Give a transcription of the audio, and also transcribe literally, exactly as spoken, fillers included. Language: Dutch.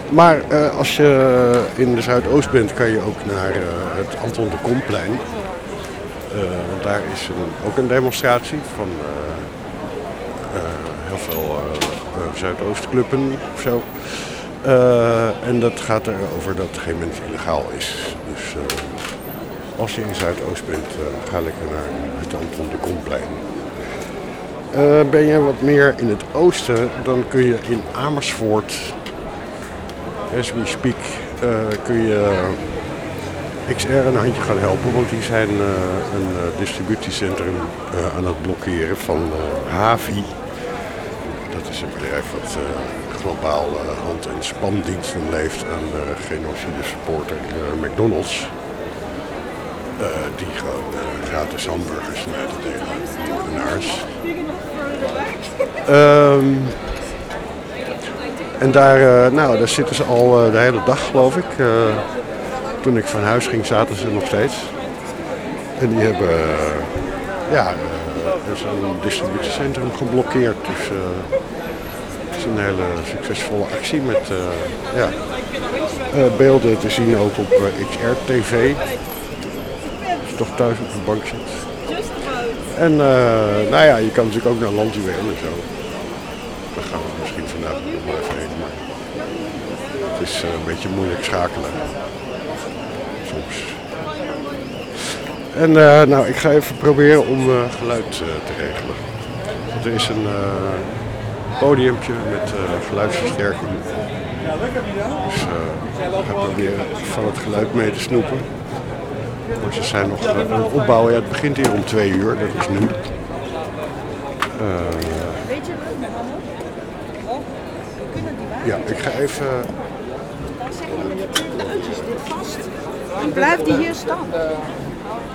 Maar uh, als je in de Zuidoost bent, kan je ook naar uh, het Anton de Komplein. Uh, want daar is een, ook een demonstratie van uh, uh, heel veel uh, uh, Zuidoostclubben of zo. Uh, en dat gaat erover dat geen mens illegaal is. Dus uh, als je in Zuidoost bent, uh, ga lekker naar het Anton de Komplein. Uh, ben je wat meer in het oosten, dan kun je in Amersfoort, as we speak, uh, kun je X R een handje gaan helpen. Want die zijn uh, een uh, distributiecentrum uh, aan het blokkeren van uh, Havi. Dat is een bedrijf wat uh, globaal uh, hand- en spandiensten leeft aan de genocide supporter uh, McDonald's. Uh, die gewoon uh, gratis hamburgers uit te delen aan moordenaars. Um, en daar, uh, nou, daar zitten ze al uh, de hele dag, geloof ik. Uh, toen ik van huis ging, zaten ze nog steeds. En die hebben uh, ja, uh, zo'n distributiecentrum geblokkeerd. Dus uh, het is een hele succesvolle actie met uh, ja, uh, beelden te zien ook op uh, X R T V. Als je toch thuis op de bank zit. En uh, nou ja, je kan natuurlijk ook naar Landjuweel en zo. Daar gaan we misschien vandaag nog maar even heen. Maar het is uh, een beetje moeilijk schakelen. Soms. En uh, nou, ik ga even proberen om uh, geluid uh, te regelen. Want er is een uh, podiumpje met uh, geluidsversterking. Dus uh, ik ga proberen van het geluid mee te snoepen. Maar ze zijn nog uh, aan het opbouwen. Ja, het begint hier om twee uur, dat is nu. Uh, ja, ik ga even... Dan blijft die hier staan.